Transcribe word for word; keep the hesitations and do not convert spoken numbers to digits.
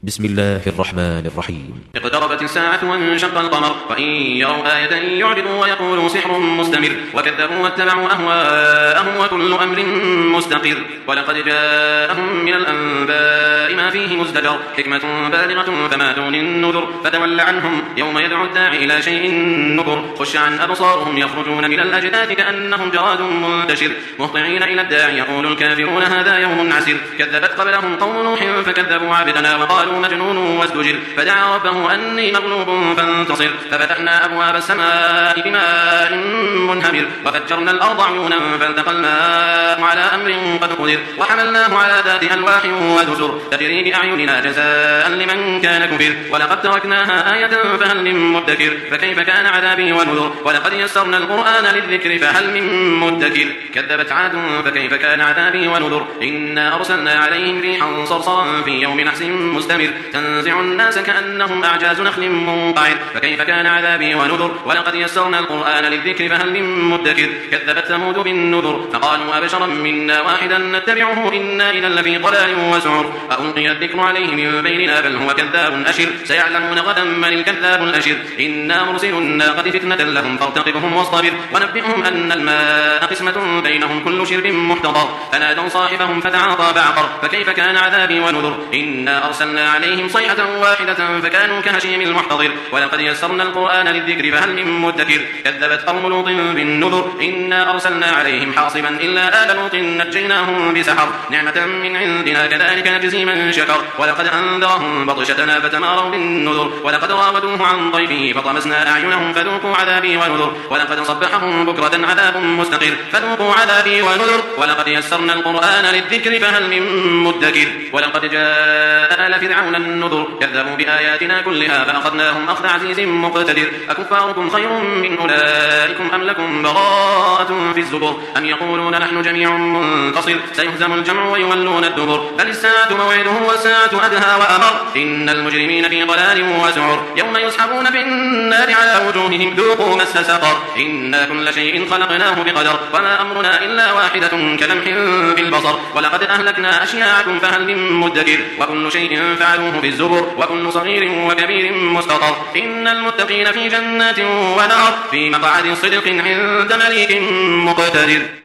بسم الله الرحمن الرحيم. اقتربت الساعة وانشق القمر وإن يروا آية يعرضوا ويقولوا سحر مستمر وكذبوا واتبعوا أهواءهم وكل أمر مستقر ولقد جاءهم من الأنباء ما فيه مزدجر حكمة بالغة فما تغني النذر فتول عنهم يوم يدعو الداعي إلى شيء نكر خش عن أبصارهم يخرجون من الأجداث كأنهم جراد منتشر مهطعين إلى الداعي يقول الكافرون هذا يوم عسر كذبت قبلهم قوم نوح فكذبوا عبدنا وقالوا مجنون وازدجر فدعا ربه أني مغلوب فانتصر ففتحنا أبواب السماء بماء منهمر وفجرنا الأرض عيونا فالتقى الماء على أمر قد قدر وحملناه على ذات ألواح ودسر تجري بأعيننا جزاء لمن كان كفر ولقد تركناها آية فهل من مدكر فكيف كان عذابي ونذر ولقد يسرنا القرآن للذكر فهل من مدكر كذبت عاد فكيف كان عذابي ونذر إنا أرسلنا عليهم ريحا صرصرا في يوم نحس مستمر تنزع الناس كأنهم أعجاز نخل منقعر فكيف كان عذابي ونذر ولقد يسرنا القرآن للذكر فهل من مدكر كذبت ثمود بالنذر فقالوا أبشرا منا واحدا نتبعه إنا إذا لفي ضلال وسعر ألقي الذكر عليه من بيننا بل هو كذاب أشر سيعلمون غدا من الكذاب الأشر إنا مرسل الناقة فتنة لهم فارتقبهم واصطبر ونبئهم أن الماء قسمة بينهم كل شرب محتضر فنادوا صاحبهم فتعاطى فعقر فكيف كان عذابي ونذر إنا أرسلنا عليهم صيحة واحدة فكانوا كهشيم المحتضر ولقد يسرنا القرآن للذكر فهل من مدكر كذبت قوم لوط بالنذر إنا أرسلنا عليهم حاصبا إلا آل لوط نجيناهم بسحر نعمة من عندنا كذلك نجزي من شكر ولقد أنذرهم بطشتنا فتماروا بالنذر ولقد راودوه عن ضيفه فطمسنا أعينهم فذوقوا عذابي ونذر ولقد صبحهم بكرة عذاب مستقر فذوقوا عذابي ونذر ولقد يسرنا القرآن للذكر فهل من مدكر ولقد جاء آل فرعون النذر كذبوا بآياتنا كلها فأخذناهم أخذ عزيز مقتدر أكفاركم خير من أولئكم أم لكم براءة في الزبر أم يقولون نحن جميع منتصر سيهزم الجمع ويولون الدبر بل الساعة موعدهم والساعة أدهى وأمر إن المجرمين في ضلال وسعر يوم يسحبون في النار على وجوههم ذوقوا مس سقر إنا كل شيء خلقناه بقدر وما أمرنا إلا واحدة كلمح بالبصر ولقد أهلكنا أشياعكم فهل من مدكر وكل شيء فعلوه بالزبر وكل صغير وكبير مستطر إن المتقين في جنات ونهر في مقعد صدق عند مليك مقتدر.